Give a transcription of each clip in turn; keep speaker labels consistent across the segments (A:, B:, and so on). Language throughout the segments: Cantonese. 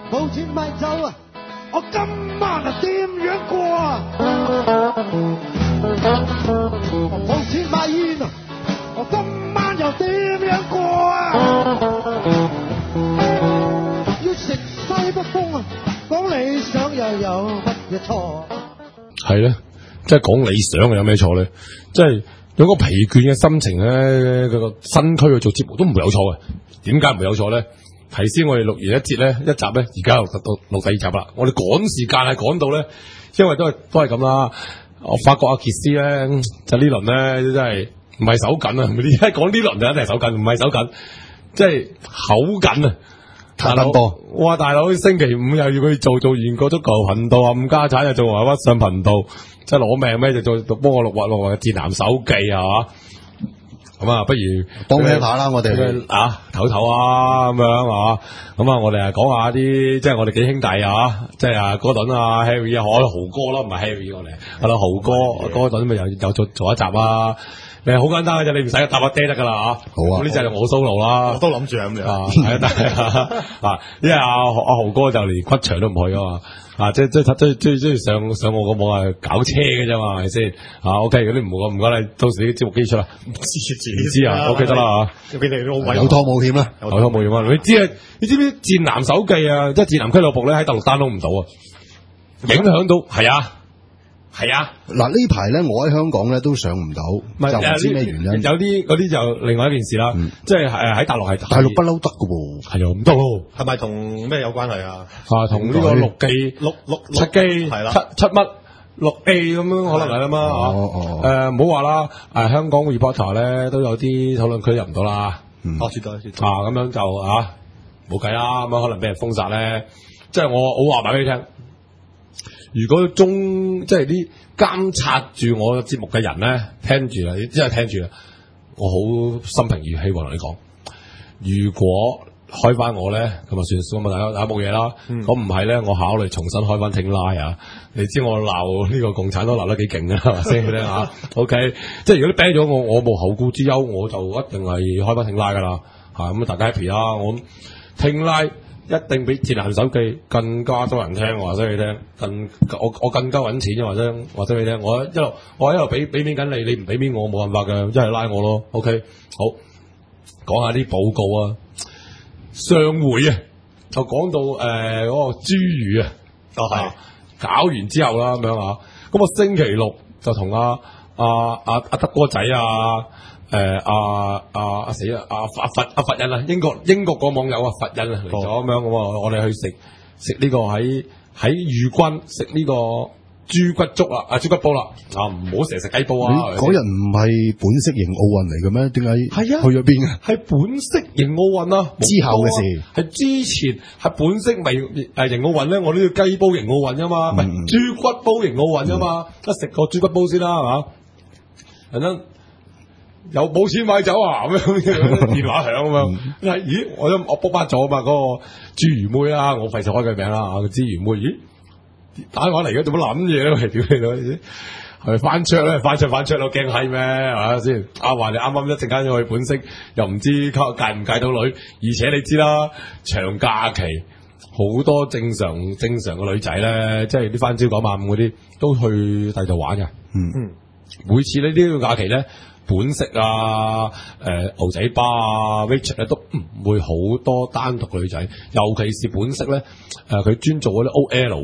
A: 冇錢買酒啊！我今晚啊點樣過啊？冇錢買煙啊！我今晚又點樣過啊？要食西北風啊！講理想又有乜嘢錯？
B: 係咧，即係講理想有咩錯咧？即係有個疲倦嘅心情咧，佢個身軀去做節目都唔會有錯嘅。點解唔會有錯咧？提先我哋錄完一節咧，一集咧，而家錄第二集啦。我哋趕時間係趕到咧，因為都係咁啦。我發覺阿傑斯咧，就呢輪咧真係唔係手緊啊！而家講呢輪就一定係手緊，唔係手緊，即係口緊啊！大佬，哇！大佬星期五又要佢做完個足球頻道啊，冚家產又做埋屈上頻道，即係攞命咩？就幫我錄嘅戰男手記係嘛？咁啊，不如
C: 幫聽下啦，我哋
B: 啊唞唞啊，咁樣係嘛？咁啊，我哋啊講下啲，即係我哋幾兄弟啊，即係啊哥頓啊 Harry 啊，我豪哥咯，唔係 Harry 我哋，係啦豪哥哥頓咪又做一集啊！你好簡單嘅啫，你唔使搭把爹得噶啦嚇。好啊，呢就係我 solo 啦。
D: 我都諗住咁樣。
B: 係啊，但係因為阿豪哥就連骨場都唔去啊嘛。即係上我個網係搞車嘅啫嘛，係咪先？OK，嗰啲唔該你，到時啲節目機出啦。唔知啊，OK 得啦嚇。
D: 俾你都好
C: 有拖冇險啦，
B: 有拖冇險啊！你知唔知戰男手記啊？即係戰男俱樂部咧喺大陸 download 唔到啊，影響到係啊。係啊，
C: 嗱呢排咧，我喺香港咧都上唔到，就唔知咩原因。
B: 有啲嗰啲就另外一件事啦，即係喺大陸係
C: 大陸不嬲得㗎喎，
B: 係啊，唔得喎。
D: 係咪同咩有關係啊？
B: 同呢個六 G、七 G
D: 係啦，
B: 七乜六 A 咁樣可能係啦嘛唔好話啦，香港 reporter 咧都有啲討論區入唔到啦。
D: 絕對
B: 咁樣就冇計啦，咁可能俾人封殺咧。即係我話埋俾你聽。如果即係啲監察住我節目嘅人咧，聽住啦，你真係聽住啦，我好心平氣和同你講。如果開翻我咧，咁啊算咁啊，大家冇嘢啦。咁唔係咧，我考慮重新開翻聽拉啊。你知我鬧呢個共產黨鬧得幾勁啊？係咪先咧嚇？OK，即係如果你 ban 咗我冇後顧之憂，我就一定係開翻聽拉噶啦嚇。咁大家 happy 啦，我聽拉。一定比戰男手記更加多人聽，話俾你聽，我更加揾錢，或者話俾你聽，我一路俾面緊你，你唔俾面我冇辦法嘅，一係拉我咯。OK， 好，講下啲報告啊。上回啊，就講到嗰個侏儒啊，係搞完之後啦咁樣啊，咁我星期六就同阿德哥仔死啦！佛印啊，英國個網友啊，佛印啊嚟咗咁樣，我哋去食呢個喺裕君食呢個豬骨粥啦，豬骨煲啦，唔好成日食雞煲啊！
C: 嗰日唔係本色型奧運嚟嘅咩？點解
B: 係啊？
C: 去咗邊啊？
B: 係本色型奧運啊！
C: 之後嘅事
B: 係之前係本色型奧運咧，我呢個雞煲型奧運啫嘛，唔係豬骨煲型奧運啫嘛，食個豬骨煲先啦，係嘛？等陣。有冇錢買酒啊？咁樣電話響咁樣，咦？我卜翻咗嘛？嗰個侏儒妹啦，我費事開佢名啦。個侏儒妹，咦？打電話嚟嘅做乜諗嘢咧？屌你老！係咪翻桌咧？翻桌咯，驚閪咩？係咪先？話你啱啱一陣間要去本色，又唔知戒唔戒到女，而且你知啦，長假期好多正常嘅女仔咧，即係啲翻朝9晚5嗰啲，都去第度玩嘅。每次呢啲假期咧。本色牛仔巴Richard 咧都唔會好多單獨女仔，尤其是本色咧，佢專做嗰啲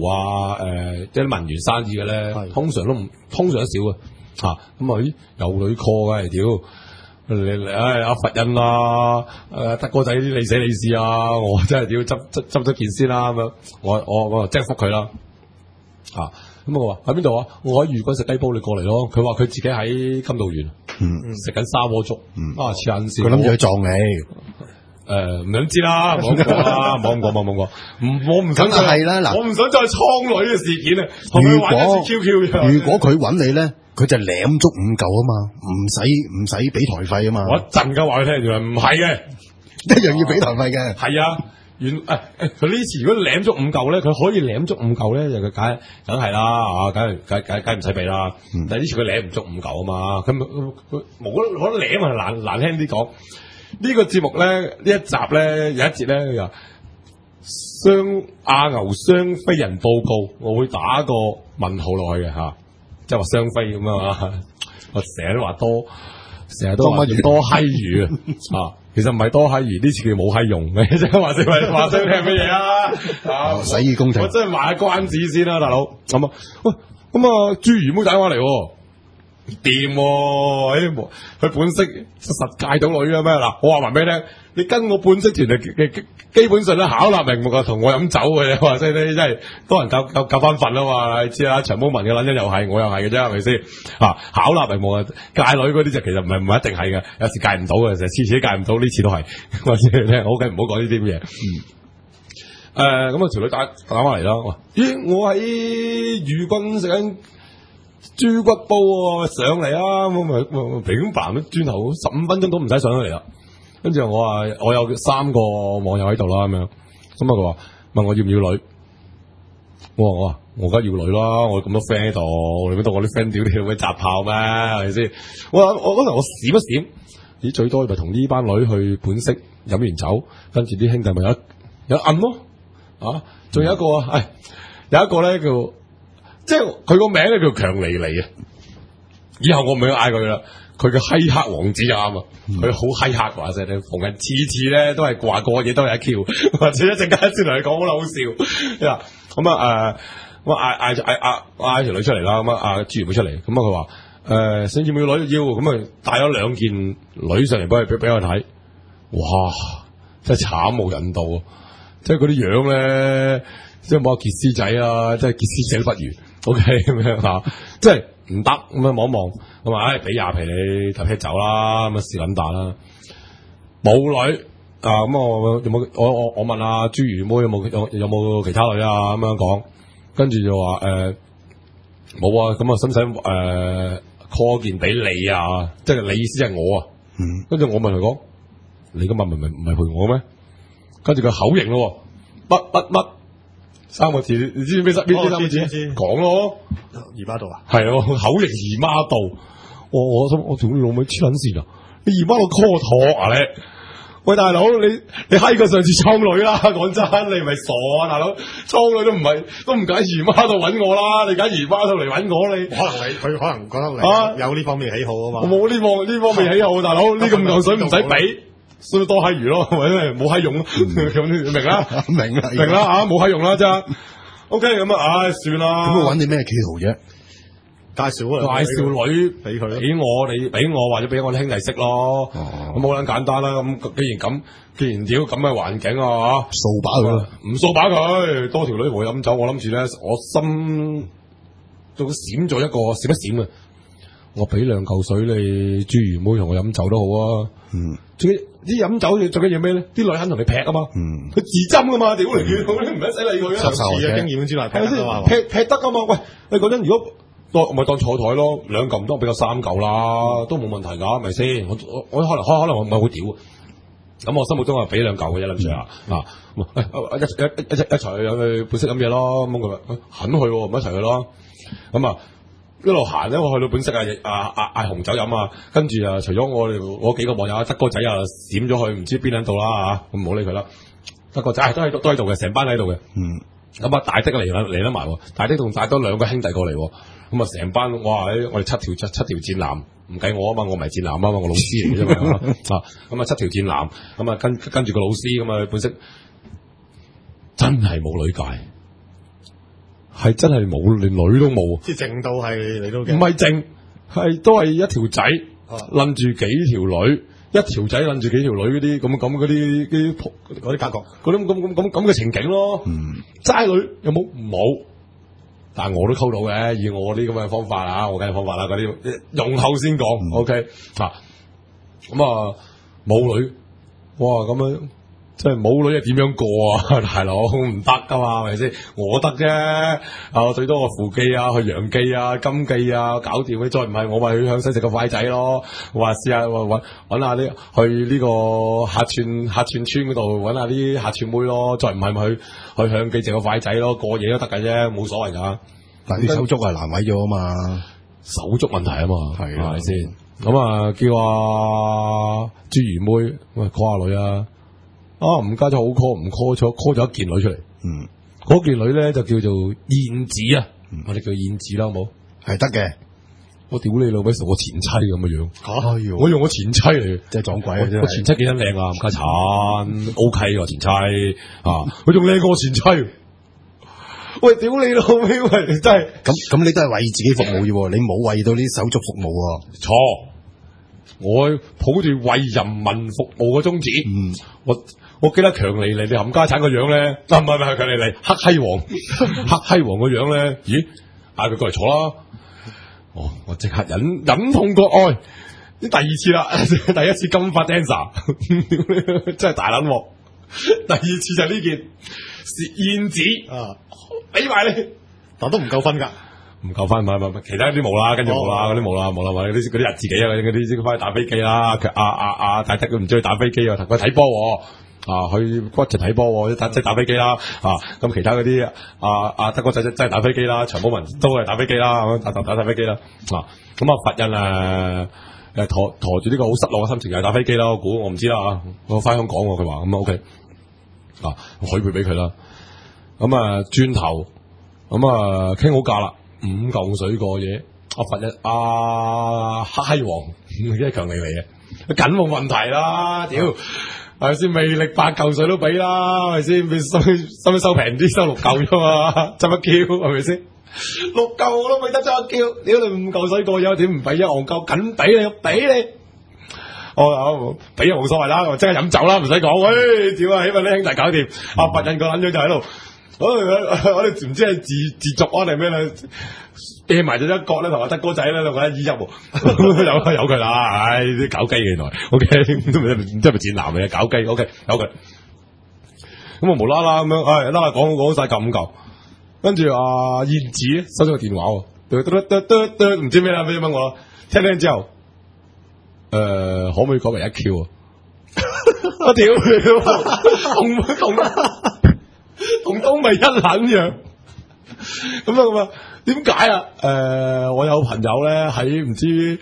B: OL 即係文員生意嘅咧，通常少嘅咁咦有女 call 嘅屌你阿佛印德哥仔啲你死你事啊，我真係屌執咗件先啦咁樣，我即刻覆佢啦咁我話喺邊度啊？我喺裕君食雞煲，你過嚟咯。佢話佢自己喺金道園，食緊沙鍋粥。黐緊線。佢諗住去撞你。唔想知啦，冇咁講啦，冇咁講。我唔想再係啦，嗱，我唔想再蒼女嘅事件啊。
C: 如果佢揾你咧，佢就舐足5嚿啊嘛，唔使俾台費啊嘛。
B: 我一陣間話佢聽，原來唔係嘅，
C: 一樣要俾台費嘅。
B: 係啊。佢呢次如果舐足5嚿咧，佢可以舐足5嚿咧，就佢梗係啦，梗唔使俾啦。但係呢次佢舐唔足5嚿啊嘛，佢冇得舐啊，難聽啲講。呢個節目咧，呢一集咧有一節咧， 阿牛雙飛人報告，我會打個問號落去嘅嚇，即係話雙飛咁啊嘛。我成日都話多，成日都話多閪魚啊！其實唔係多閪魚，呢次佢冇閪用嘅，即係話聲係乜嘢啊？
C: 洗耳恭聽，
B: 我真係賣關子先啦，大佬。咁啊，喂，咁啊，朱魚妹打電話嚟喎。掂喎，佢本色實戒到女啊咩？嗱，我話埋俾你聽，你跟我本色團嘅基本上都巧立名目啊，同我飲酒嘅，話即係你真係多人夠翻份啊嘛，你知啦，長毛文嘅撚人又係，我又係嘅啫，係咪先？啊，巧立名目啊，戒女嗰啲就其實唔係一定係嘅，有時戒唔到嘅，成日次次都戒唔到，呢次都係。我知你聽，我梗唔好講呢啲咁嘢。咁啊，條女打翻嚟啦，咦，我喺御軍食緊豬骨煲喎，上嚟啊！咁咪平板轉頭15分鐘都唔使上嚟啦。跟住我話我有3個網友喺度啦，咁樣。咁啊佢話問我要唔要女？我話我梗係要女啦，我咁多 friend 喺度，你覺得我啲 friend 屌你會雜炮咩？係咪先？我嗰陣我閃一閃，咦最多咪同呢班女去本色飲完酒，跟住啲兄弟咪有摁咯，啊！仲有一個有一個咧叫。即係佢個名咧叫強尼尼啊！以後我唔會嗌佢啦，佢嘅閪黑王子就啱啊！佢好閪黑話聲，逢人次次咧都係話個嘢都係一 Q， 或者一陣間先同你講好啦，好笑。咁啊我嗌條女出嚟啦，咁啊朱元妹出嚟，咁啊佢話想要唔要女要，咁啊帶咗2件女上嚟俾我睇，哇！真係慘無人道啊！即係嗰啲樣咧，即係冇阿傑斯仔啊，即係傑斯仔都不如。O K 咁樣嚇，即係唔得咁樣望一望，咁話俾廿皮你搭啤酒啦，咁啊試撚打啦，冇女啊，咁我有冇我問阿朱魚妹有冇其他女啊咁樣講，跟住就話冇啊，咁啊使唔使call 件俾你啊？即係你意思係我啊？跟住我問佢講，你今日唔係陪我咩？跟住佢口型咯，乜3個字，你知唔知咩3個字？講咯，
D: 姨媽度啊，
B: 係啊，口型姨媽度。我想我同你老妹黐撚線啊！你姨媽度 call 托啊你？喂大佬，你閪過上次倉女啦，講真，你咪傻啊大佬！倉女都唔揀姨媽度揾我啦，你揀姨媽度嚟揾我你？
D: 佢可能覺得你有呢方面喜好啊嘛。
B: 我冇呢方面喜好，大佬呢咁嚿水唔使俾。所以多閪魚咯，或者冇閪用咯，咁明啦，明啦嚇，冇閪用啦真。OK 咁啊，算啦。
C: 咁佢揾你咩企圖啫？
B: 介紹女俾佢，俾我或者俾我啲兄弟識咯。咁好撚簡單啦。咁既然屌咁嘅環境啊，
C: 掃把佢，
B: 唔掃把佢，多條女同我飲酒，我諗住咧，我心都閃咗一個閃一閃嘅。我俾2嚿水你朱魚妹同我飲酒都好啊。仲要啲飲酒最緊要咩咧？啲女肯同你劈啊嘛。佢自針噶嘛，屌你，你唔使理佢啊。
D: 實嘅經驗之內，
B: 係咪先？劈得啊嘛。喂，你講真，如果咪當坐台咯，2嚿唔多，俾個3嚿啦，都冇問題㗎，係咪先？我可能我唔係好屌。咁我心目中係俾2嚿嘅啫，諗住一齊去本色飲嘢咯。咁佢話肯去，唔一齊去咯。咁啊。一路行咧，我去到本色嗌紅酒飲啊，跟住啊，除咗我幾個網友，德哥仔啊閃咗去，唔知邊撚度啦嚇，咁唔好理佢啦。德哥仔都喺度嘅，成班喺度嘅。咁啊，大的嚟得埋，大的仲帶多2個兄弟過嚟，咁啊成班哇！我哋7條戰艦，唔計我啊嘛，我唔係戰艦啊嘛，我老師嚟嘅啫嘛。咁啊7條戰艦，咁啊跟住個老師咁啊本色真係冇女界。係真係冇，連女都冇，
D: 即係淨到係你都
B: 唔係淨，係都係一條仔攬住幾條女，一條仔攬住幾條女嗰啲咁嗰啲格局，嗰啲咁嘅情景咯。齋女有冇？冇，但係我都溝到嘅，以我啲咁嘅方法啊，我梗係方法啦，嗰啲用後先講。OK 啊，咁啊冇女，哇咁樣。即係冇女係點樣過啊，大佬唔得噶嘛，係咪先？我得啫，最多我扶記啊，去洋記啊、金記啊，搞掂佢。再唔係我咪去向西食個快仔咯。我話試下揾下啲去呢個客串村嗰度揾下啲客串妹咯。再唔係咪去向記食個快仔咯，過夜都得㗎啫，冇所謂㗎。
C: 但係啲手足係難為咗啊嘛，
B: 手足問題啊嘛，
C: 係
B: 咪先？咁啊叫朱魚妹喂 call 下女啊！ 吳家就好 call 唔 call 咗 call 咗一件女出嚟。嗰件女咧就叫做燕子啊，我哋叫燕子啦，好冇？
C: 係得嘅。
B: 我屌你老味，成個前妻咁嘅樣。
C: 嚇！
B: 我用我前妻嚟，
C: 真係撞鬼啊！真係。
B: 我前妻幾得靚啊，吳家產 OK 喎前妻啊，佢仲靚過我前妻。喂，屌你老味，喂，真係
C: 咁你都係為自己服務啫，你冇為到啲手足服務喎。
B: 錯，我抱住為人民服務嘅宗旨。我記得強尼尼你冚家產個樣咧，唔係強尼尼黑閪王，黑閪王個樣咧，咦？嗌佢過嚟坐啦。我即刻忍痛割愛，呢第二次啦，第一次金髮 dancer， 真係大撚鑊。第二次就呢件燕子啊，俾埋你，
D: 但都唔夠分㗎。
B: 唔夠分，唔其他啲冇啦，跟住冇啦，嗰啲冇啦，嗰啲日自己啊，嗰啲翻去打飛機啦。大德佢唔中意打飛機啊，同佢睇波去骨就睇波，即係打飛機啦。咁其他嗰啲德國仔真係打飛機啦，長毛文都係打飛機啦，打飛機啦。咁佛印陀住呢個好失落嘅心情又係打飛機啦。我唔知啦我翻香港佢話咁OK，許配俾佢啦。咁轉頭咁傾好價啦。5嚿水過夜，佛印黑閪王，即係強尼嚟嘅，梗冇問題啦，屌係咪先？魅力8嚿水都俾啦，係咪先？收平啲，收6嚿啫嘛，執乜 Q 係咪先？6嚿我都未得執乜 Q，屌你5嚿水過夜，點唔俾一戇鳩？緊俾你，俾冇所謂啦，我即刻飲酒啦，唔使講，喂，屌啊，起碼啲兄弟搞掂，佛印個撚樣就喺度。我哋唔知係自作啊定咩咧，掟埋咗一角咧，同阿德哥仔咧兩個人依入，有佢啦，唉啲搞基嘅原來 ，OK 都唔知係咪賤男嚟嘅搞基 ，OK 有佢，咁我無啦啦咁樣，啦講晒5嚿，跟住燕子收咗個電話，唔知咩啦，俾咗我，聽之後，可唔可以改為1Q 啊？我屌同東咪一撚樣，咁啊？點解啊？我有朋友咧喺唔知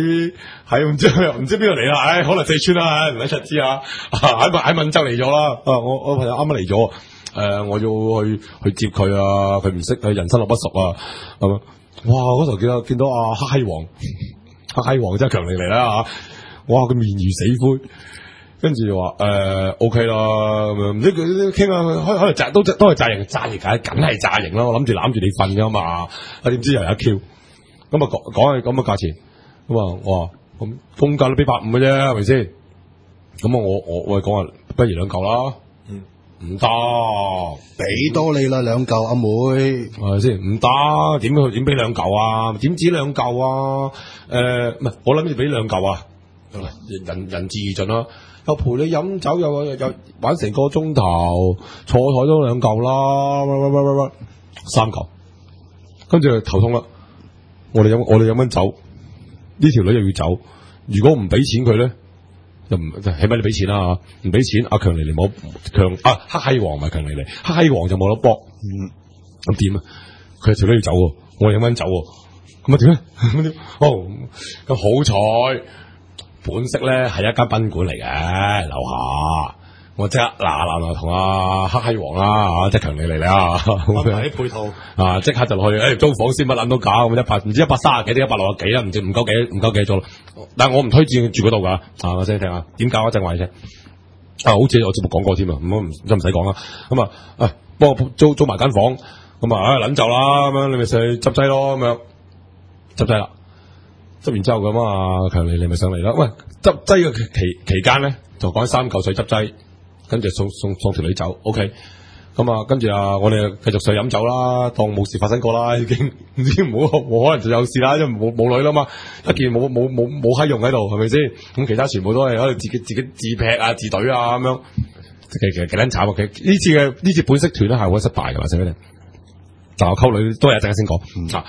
B: 邊度嚟啦？可能四川啦，唔使出知啊！喺閩州嚟咗啦。我朋友啱啱嚟咗，我要去接佢啊！佢唔識，佢人生路不熟啊！咁啊！哇！嗰時候見到黑閪王真係強力嚟啦嚇！哇！佢面如死灰。跟住話OK 啦，咁樣唔知佢傾下，可能都係詐型梗係詐型啦。我諗住攬住你瞓噶嘛，點知又有1Q，咁講係咁嘅價錢，咁我話咁公價都俾150嘅啫，係咪先？咁我講話不如2嚿啦，唔得，
C: 俾多你啦2嚿，阿妹
B: 係咪先？唔得，點俾2嚿啊？點止2嚿啊？唔係我諗住俾2嚿啊，人至義盡啦。又陪你飲酒，又玩成個鐘頭，坐台都2嚿啦，3嚿，跟住頭痛啦。我哋飲緊酒，呢條女又要走，如果唔俾錢佢咧，又唔起碼你俾錢啦嚇，唔俾錢阿強尼尼冇黑閪王唔係強尼尼，黑閪王就冇得搏，咁點啊？佢條女要走喎，我哋飲緊酒喎，咁啊點咧？咁好彩。本色咧係一間賓館嚟嘅，樓下我即刻嗱同阿黑閪王啦，即係強尼嚟啦，
D: 啲配套
B: 即刻就去，租房先乜撚都搞咁唔知130幾定160幾啦，唔知唔夠幾咗啦。但係我唔推薦住嗰度噶，我先聽下點搞一陣話你聽。好似我節目講過添啊，唔使講啦。咁幫我租埋間房，咁撚就啦，咁樣你咪上去執劑咯，咁樣執劑啦。執完之後咁強尼你咪上嚟啦。喂，執劑嘅期間咧，就講3嚿水執劑，跟住送條女走。OK，咁跟住我哋繼續上飲酒啦，當冇事發生過啦，已經唔知冇可能就有事啦，因為冇女啦嘛，一件冇閪用喺度，係咪先？咁其他全部都係可能自己自劈自隊咁樣，其實幾撚慘啊！其實呢次本色團咧係好失敗㗎嘛，寫俾你。但我溝女都係一陣間先講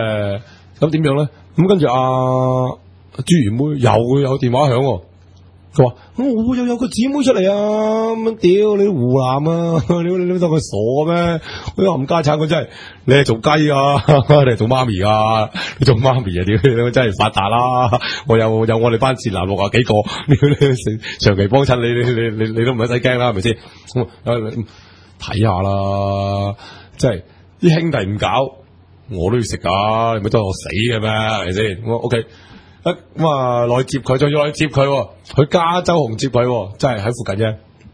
B: 咁點樣咧？咁跟住朱元妹又有電話響， 佢話我又有個姊妹出嚟啊！咁屌你湖南啊！屌你當佢傻咩？我冚家產，我真係你係做雞啊！你係做媽咪啊！你做媽咪啊！屌你真係發達啦！我有我哋班前男60幾個，長期幫襯你都唔使驚啦，係咪先？睇下啦，即係啲兄弟唔搞，我都要食噶，你咪當我死嘅咩？係咪先？我 OK。咁啊，來接佢，仲要來接佢，去加州紅接佢，真係喺附近啫。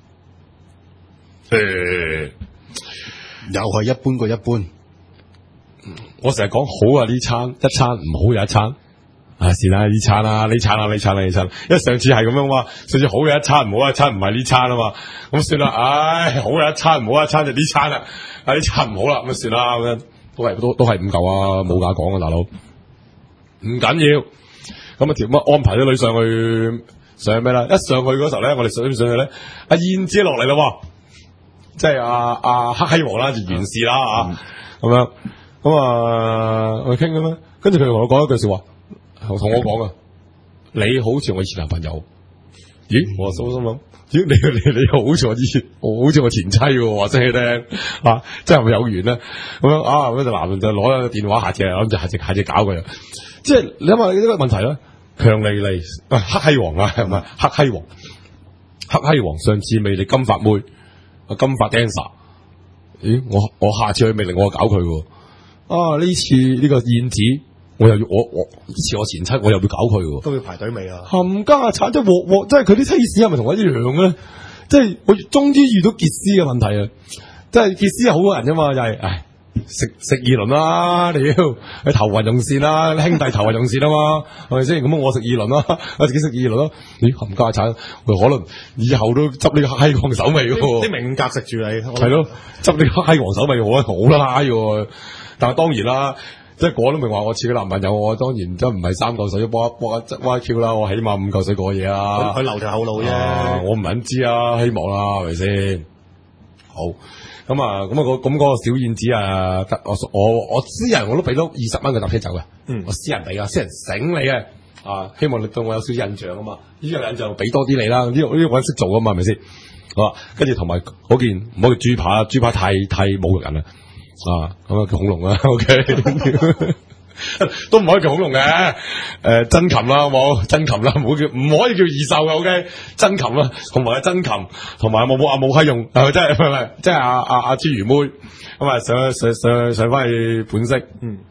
C: 又係一般過一般。
B: 我成日講好啊呢餐，一餐唔好有一餐。是啦呢餐啦，呢餐啦，呢餐啦，呢餐。因為上次係咁樣嘛，上次好嘅一餐，唔好嘅一餐，唔係呢餐啊嘛。咁算啦，唉，好嘅一餐，唔好嘅一餐就呢餐啦。呢餐唔好啦，咁算啦，咁樣都係5嚿啊，冇價講啊，大佬。唔緊要。咁啊，條安排啲女上去咩啦？一上去嗰時候咧，我哋上去咧，阿燕姐落嚟啦，即係阿黑閪王啦，就完事啦咁樣。咁啊，我哋傾咁樣，跟住佢同我講一句說話，同我講啊，你好似我以前男朋友。咦？我心諗，咦？你好似我好似我前妻喎，話聲你聽真係咪有緣咧？咁樣咁就男人就攞個電話下次諗住搞佢。即係你諗下呢個問題啦，強尼利黑閪王啊，係咪黑閪王？上次魅力金髮妹，金髮 dancer， 咦？我下次去魅力我搞佢喎。呢次呢個燕子，我又要我呢次我前妻我又要搞佢喎，
D: 都要排隊尾啊！
B: 冚家產即係鑊，即係佢啲 taste 係咪同我一樣嘅咧？即係我終於遇到傑斯嘅問題啊！即係傑斯係好多人啫嘛，就係唉。食二輪啦，屌你頭暈用線啦，兄弟頭暈用線啊嘛，係咪先？咁我食二輪啦，我自己食2輪啦。咦，冚家產，可能以後都執呢個黑王手尾嘅。
D: 啲名格食住你，
B: 係咯，執呢個黑王手尾好拉嘅。但係當然啦，即係我都明話我似個男朋友，我當然真唔係3嚿水幫 YQ 啦，我起碼5嚿水過嘢啦。
D: 佢留條後路啫，
B: 我唔肯知啊，希望啦，係咪先？好。咁嗰個小燕子啊，我私人我都俾咗20蚊佢搭車走嘅，我私人俾啊，私人醒你嘅，希望你對我有少少印象啊嘛，呢個印象俾多啲你啦，呢個我識做啊嘛，係咪先？好，跟住同埋嗰件唔好叫豬扒，豬扒太侮辱人啦，咁啊叫恐龍啊 ，OK。都唔可以叫恐龍嘅，真琴啦，好冇？真琴啦，唔可以叫異獸嘅 ，OK？ 真琴啦，同埋真琴，同埋冇閪用，係咪真係？即係阿豬魚妹咁啊，上翻去本色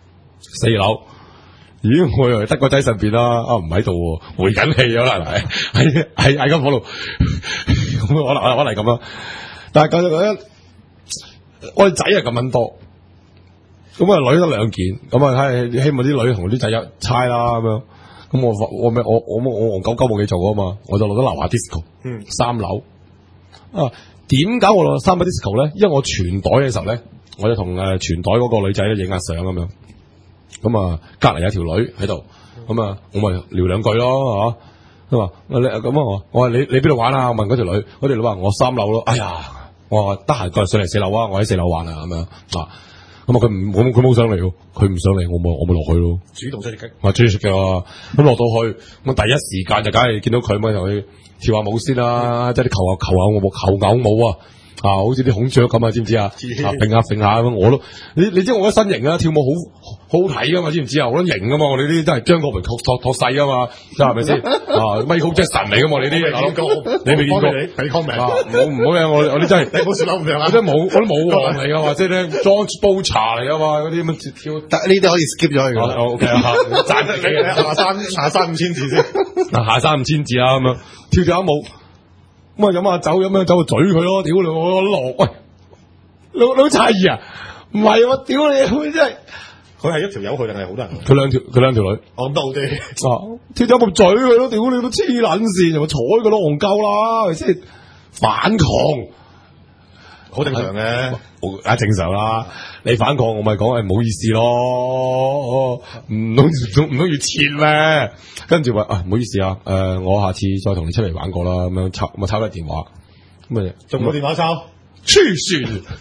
B: ，4樓。咦，我以為得個仔上邊啦，唔喺度，回緊氣咗啦，喺間房度，咁可能咁啦。但係覺得我仔係咁樣多。咁女得2件，咁希望啲女同啲仔一猜啦咁樣。咁我戇鳩冇嘢做啊嘛，我就落咗樓下 disco， 3樓。點解我落3樓 disco 咧？因為我傳袋嘅時候咧，我就同傳袋嗰個女仔咧影下相咁樣。咁隔離有條女喺度，咁我咪聊2句咯，佢話我話你邊度玩啊？我問嗰條女，嗰條女話我3樓咯。哎呀，我話得閒過嚟上嚟4樓啊，我喺4樓玩啊咁樣咁佢冇上嚟喎，佢唔上嚟，我咪落去咯。
D: 主動出擊，
B: 我中意食嘅。咁落到去，咁第一時間就梗係見到佢，咪同佢跳下舞先啦，即係啲求偶舞啊！好似啲孔雀咁啊，知唔知啊？揈下咁，我都你知我嘅身形啊，跳舞好睇噶嘛，知唔知啊？我都型噶嘛，我哋呢啲都係張國榮托細噶嘛，係咪先？Michael Jackson 嚟噶嘛，你啲你未見過？
D: 俾 comment
B: 唔好嘅，我啲真係
D: 你冇笑咁樣啊！
B: 我真係我都冇王嚟噶，或者咧 George Butcher 嚟噶嘛，嗰啲咁跳，
C: 呢啲可以 skip 咗佢噶。
B: OK 賺得
D: 你下山5000字先，
B: 下山5000字啊咁樣跳咗一舞。咁飲下酒，飲下酒就嘴佢咯，屌你我落，喂，你好詫異啊？唔係我屌你，真係
D: 佢係一條友去定係好多人？
B: 佢兩條女，
D: 我咁都好啲。
B: 跳咗咁嘴佢咯，屌你都黐撚線，又睬佢咯，戇鳩啦，係咪先？反抗，
D: 好正常嘅，
B: 正常啦。你反抗，我咪講係唔好意思咯，唔通要切咩？跟住話唔好意思啊，我下次再同你出嚟玩過啦，咁樣抄你電話，咁啊，
D: 仲冇電話抄，
B: 黐線，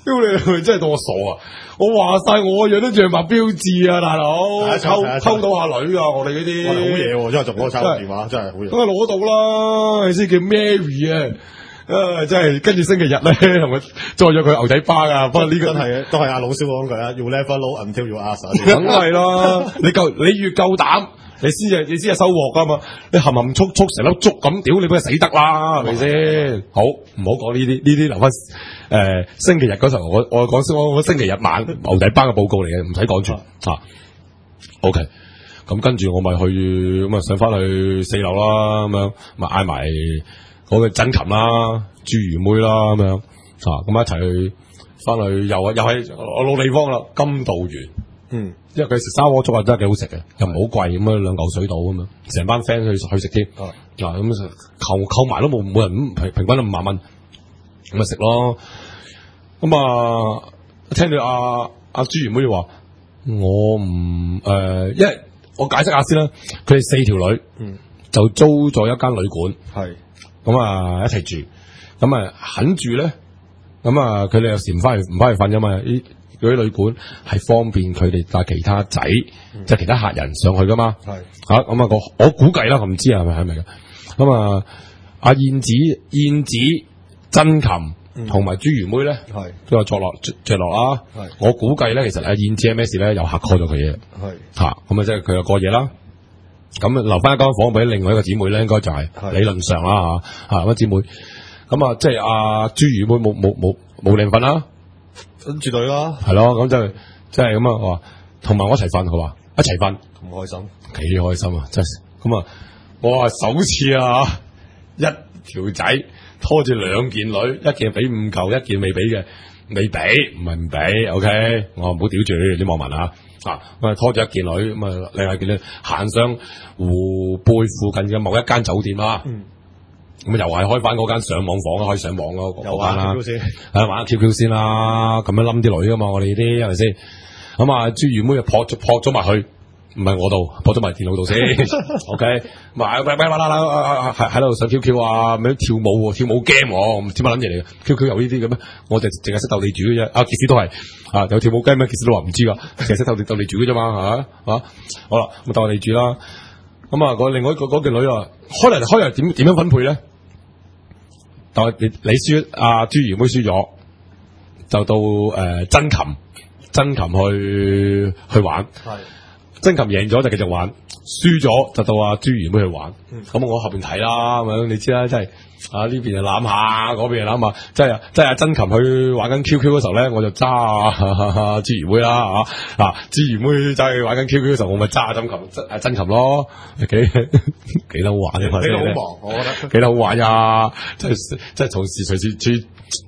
B: 屌你真係當我傻啊！我話晒我樣都象白標誌啊，大佬溝到下女啊！我哋嗰啲
D: 好嘢喎，真係仲攞抽電話，真係好嘢。
B: 梗係攞到啦，你先叫 Mary 啊！真係跟住星期日咧，同佢再約佢牛仔巴噶。不過呢個
D: 真係都係阿老蕭講句啊 ，You never know until you ask。
B: 梗係啦，你越夠膽，你先係收穫噶嘛。你含含蓄蓄成粒竹咁，屌你俾佢死得啦，係咪先？好，唔好講呢啲留翻星期日嗰時候，我講我星期日晚牛仔巴嘅報告嚟嘅，唔使講住啊。OK，咁跟住我咪去咁啊上翻去4樓啦，咁樣咪嗌埋嗰個真琴啦、豬魚妹啦咁樣啊，咁一齊去翻去又係我老地方啦，金道園。因為佢食砂鍋粥啊，真係幾好食嘅，又唔好貴咁樣，2嚿水到咁樣，成班 friend 去食添。嗱咁扣埋都冇人平均都5萬蚊，咁咪食咯。咁啊，聽到阿豬魚妹話我唔因為我解釋下先啦，佢哋4條女就租咗一間旅館，係咁啊一齊住，咁啊肯住咧，咁啊佢哋有時唔翻去瞓啫嘛。嗰啲旅館係方便佢哋帶其他仔，即係其他客人上去噶嘛。係嚇咁啊，我估計啦，我唔知係咪嘅。咁啊，阿燕子、真琴同埋豬魚妹咧，係都有着落啦。係我估計咧，其實阿燕子係咩事咧？有客 call 咗佢嘅。係嚇咁啊，即係佢又過夜啦。咁留翻一間房俾另外一個姊妹咧，應該就係理論上啦嚇咁姊妹。咁啊，即係阿豬魚妹冇靚瞓啦。絕對啦，係咯，咁就即係咁啊！我話同埋我一齊瞓，佢話一齊瞓，咁開心，幾開心啊！真係咁啊！我話首次啊，一條仔拖住2件女，一件俾5嚿，一件未俾嘅，未俾唔係唔俾 ，OK， 我話唔好屌住啲網民啊！咁啊拖住一件女，咁啊你係見到行上湖背附近嘅某一間酒店啦。咁又係開翻嗰間上網房可以上網咯，又玩啦，係玩 QQ 先啦，咁樣冧啲女噶嘛，我哋啲係咪先？咁啊，豬魚妹就撲咗埋去，唔係我度，撲咗埋電腦度先。OK， 咪喺度上 QQ 啊，咁跳舞 game， 我唔知乜撚嘢嚟嘅。QQ 有呢啲嘅咩？我就淨係識鬥地主嘅啫。傑斯都係有跳舞 game 咩？傑斯都話唔知噶，淨係識鬥地主嘅啫嘛，係嘛？好啦，咁鬥地主啦。咁啊，另外嗰件女啊，開嚟點樣分配咧？但係你輸阿豬魚妹輸咗，就到真琴去玩，係真琴贏咗就繼續玩，輸咗就到阿豬魚妹去玩。咁我後邊睇啦，咁樣你知啦，真係呢邊就攬下，嗰邊就攬下，即係阿真琴去玩緊 QQ 嗰時候咧，我就揸豬魚妹啦豬魚妹揸玩緊 QQ 嗰時候，我咪揸真琴咯，幾得好玩嘅，幾得好忙，我覺得幾得好玩呀！即係隨時去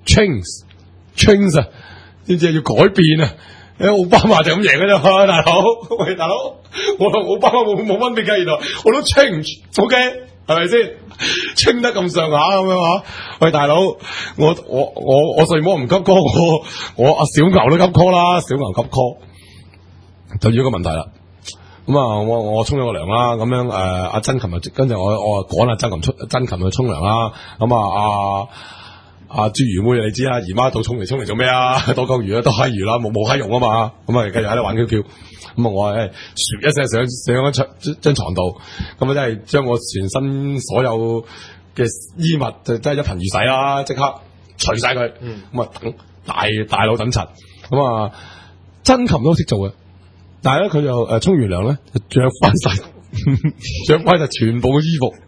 B: change 啊，知唔知要改變啊？奧巴馬就咁贏嘅啫嘛，大佬，喂大佬，我同奧巴馬冇分別嘅，原來我都 change，OK， 係咪先？清得咁上下咁樣嚇，喂大佬，我睡魔唔急 call， 我阿小牛都急 call 啦，小牛急 call， 就要一個問題啦。咁啊，我沖咗個涼啦，咁樣阿真琴跟住我趕阿真琴去沖涼啦。咁阿豬魚妹你知啦，姨媽到沖嚟做咩啊？多鳩魚啦，多閪魚啦，冇閪用啊嘛。咁啊，繼續喺度玩 QQ。咁啊，我唰一聲上張床度，咁啊，真係將我全身所有嘅衣物就真係一盆如洗啦，即刻除晒佢。咁啊，等大佬等塵。咁啊，真琴都識做嘅，但係咧佢就沖完涼咧就着翻晒全部嘅衣服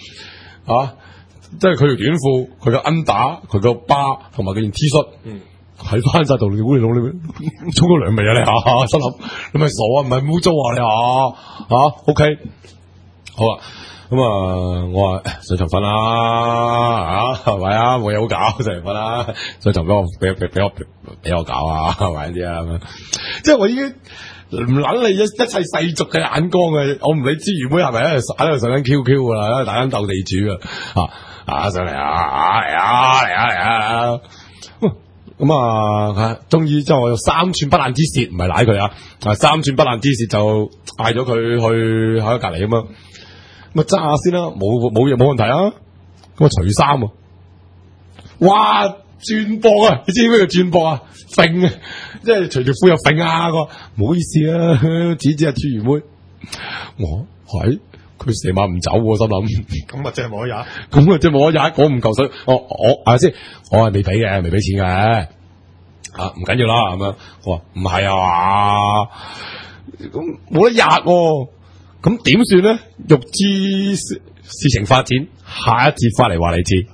B: 即係佢條短褲、佢個 under、佢個巴同埋佢件 T 恤，喺翻晒度。你估你沖咗涼未啊？你心諗你咪傻啊？唔係污糟啊？你OK 好啊。咁我話上床瞓啦係咪啊？冇嘢好搞，上床瞓啦。上床俾我搞啊，玩啲啊咁樣。即係我已經唔撚理一切世俗嘅眼光嘅，我唔理豬魚妹係咪喺度上緊 QQ 噶啦，喺度打緊鬥地主上嚟嚟啊！咁終於之後我有3寸不爛之舌，唔係舐佢3寸不爛之舌就嗌咗佢去喺隔籬咁啊！咁揸下先啦，冇問題啊！咁除衫哇！ 轉膊啊！你知唔知咩叫轉膊啊？揈啊！即係除條褲又揈啊！個唔好意思啊，指指阿朱二妹，我係佢成晚唔走喎，心諗
D: 咁啊，即係冇得踩。
B: 咁啊，即係冇得踩，我唔夠水，我係先，我係未俾嘅，未俾錢嘅，啊唔緊要啦咁樣。我話唔係啊嘛，咁冇得壓喎，咁點算咧？欲知事情發展，下一節翻嚟話你知。